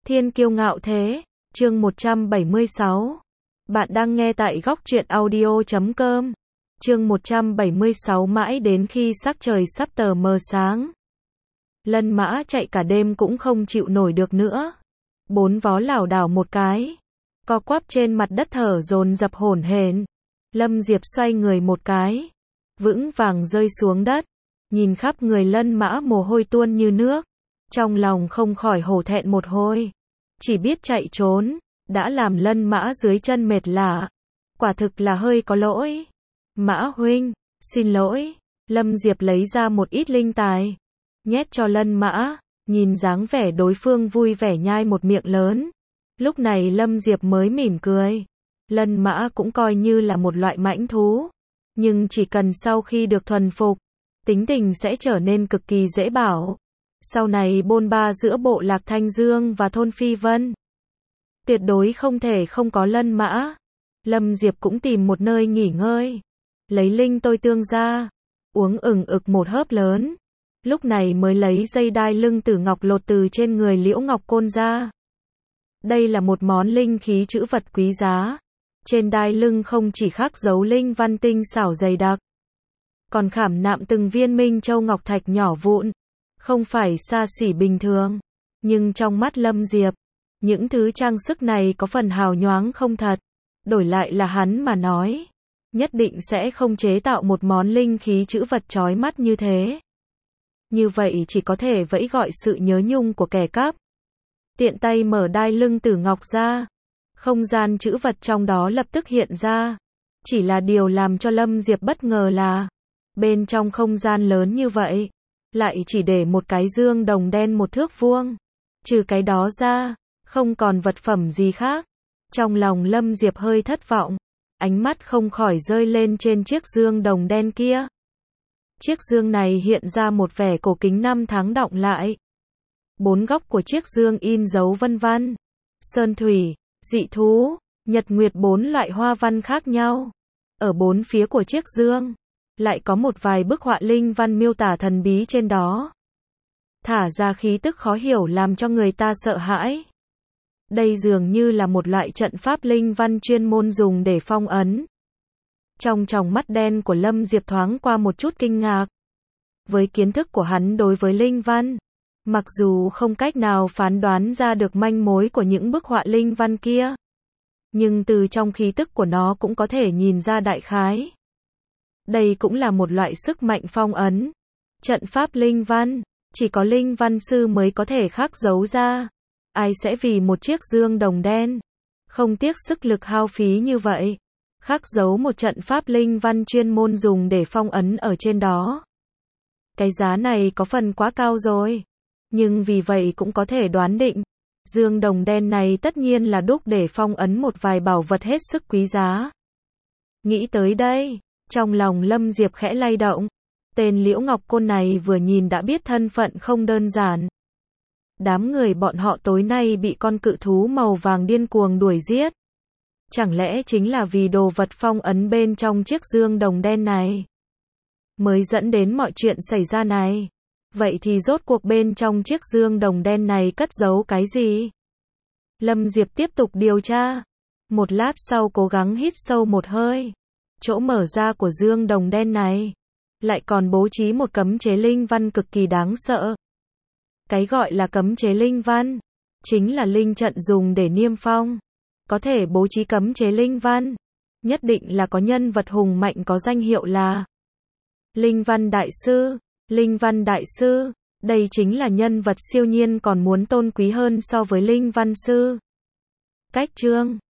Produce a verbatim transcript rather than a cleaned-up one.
Thiên kiêu ngạo thế, chương một trăm bảy mươi sáu. Bạn đang nghe tại góc truyện audio chấm com. Chương một trăm bảy mươi sáu mãi đến khi sắc trời sắp tờ mờ sáng. Lân Mã chạy cả đêm cũng không chịu nổi được nữa. Bốn vó lảo đảo một cái, co quắp trên mặt đất thở dồn dập hổn hển. Lâm Diệp xoay người một cái, vững vàng rơi xuống đất, nhìn khắp người Lân Mã mồ hôi tuôn như nước, trong lòng không khỏi hổ thẹn một hồi. Chỉ biết chạy trốn, đã làm Lân Mã dưới chân mệt lả. Quả thực là hơi có lỗi. Mã huynh, xin lỗi. Lâm Diệp lấy ra một ít linh tài, nhét cho Lân Mã, nhìn dáng vẻ đối phương vui vẻ nhai một miệng lớn. Lúc này Lâm Diệp mới mỉm cười. Lân Mã cũng coi như là một loại mãnh thú, nhưng chỉ cần sau khi được thuần phục, tính tình sẽ trở nên cực kỳ dễ bảo. Sau này bôn ba giữa bộ lạc Thanh Dương và thôn Phi Vân, tuyệt đối không thể không có Lân Mã. Lâm Diệp cũng tìm một nơi nghỉ ngơi, lấy linh tôi tương ra, uống ừng ực một hớp lớn. Lúc này mới lấy dây đai lưng tử ngọc lột từ trên người Liễu Ngọc Côn ra. Đây là một món linh khí trữ vật quý giá. Trên đai lưng không chỉ khắc dấu linh văn tinh xảo dày đặc, còn khảm nạm từng viên minh châu ngọc thạch nhỏ vụn, không phải xa xỉ bình thường. Nhưng trong mắt Lâm Diệp, những thứ trang sức này có phần hào nhoáng không thật. Đổi lại là hắn mà nói, nhất định sẽ không chế tạo một món linh khí trữ vật chói mắt như thế. Như vậy chỉ có thể vẫy gọi sự nhớ nhung của kẻ cắp. Tiện tay mở đai lưng tử ngọc ra, không gian trữ vật trong đó lập tức hiện ra. Chỉ là điều làm cho Lâm Diệp bất ngờ là, bên trong không gian lớn như vậy, lại chỉ để một cái dương đồng đen một thước vuông. Trừ cái đó ra, không còn vật phẩm gì khác. Trong lòng Lâm Diệp hơi thất vọng, ánh mắt không khỏi rơi lên trên chiếc dương đồng đen kia. Chiếc dương này hiện ra một vẻ cổ kính năm tháng đọng lại. Bốn góc của chiếc dương in dấu vân văn, sơn thủy, dị thú, nhật nguyệt bốn loại hoa văn khác nhau. Ở bốn phía của chiếc dương, lại có một vài bức họa linh văn miêu tả thần bí trên đó. Thả ra khí tức khó hiểu làm cho người ta sợ hãi. Đây dường như là một loại trận pháp linh văn chuyên môn dùng để phong ấn. Trong tròng mắt đen của Lâm Diệp thoáng qua một chút kinh ngạc. Với kiến thức của hắn đối với linh văn, mặc dù không cách nào phán đoán ra được manh mối của những bức họa linh văn kia, nhưng từ trong khí tức của nó cũng có thể nhìn ra đại khái. Đây cũng là một loại sức mạnh phong ấn. Trận pháp linh văn, chỉ có linh văn sư mới có thể khắc dấu ra. Ai sẽ vì một chiếc dương đồng đen, không tiếc sức lực hao phí như vậy, khắc dấu một trận pháp linh văn chuyên môn dùng để phong ấn ở trên đó. Cái giá này có phần quá cao rồi. Nhưng vì vậy cũng có thể đoán định, dương đồng đen này tất nhiên là đúc để phong ấn một vài bảo vật hết sức quý giá. Nghĩ tới đây, trong lòng Lâm Diệp khẽ lay động. Tên Liễu Ngọc Côn này vừa nhìn đã biết thân phận không đơn giản. Đám người bọn họ tối nay bị con cự thú màu vàng điên cuồng đuổi giết. Chẳng lẽ chính là vì đồ vật phong ấn bên trong chiếc dương đồng đen này mới dẫn đến mọi chuyện xảy ra này? Vậy thì rốt cuộc bên trong chiếc dương đồng đen này cất giấu cái gì? Lâm Diệp tiếp tục điều tra. Một lát sau cố gắng hít sâu một hơi. Chỗ mở ra của dương đồng đen này lại còn bố trí một cấm chế linh văn cực kỳ đáng sợ. Cái gọi là cấm chế linh văn, chính là linh trận dùng để niêm phong. Có thể bố trí cấm chế linh văn, nhất định là có nhân vật hùng mạnh có danh hiệu là Linh Văn Đại Sư. Linh Văn Đại Sư, đây chính là nhân vật siêu nhiên còn muốn tôn quý hơn so với Linh Văn Sư. Cách chương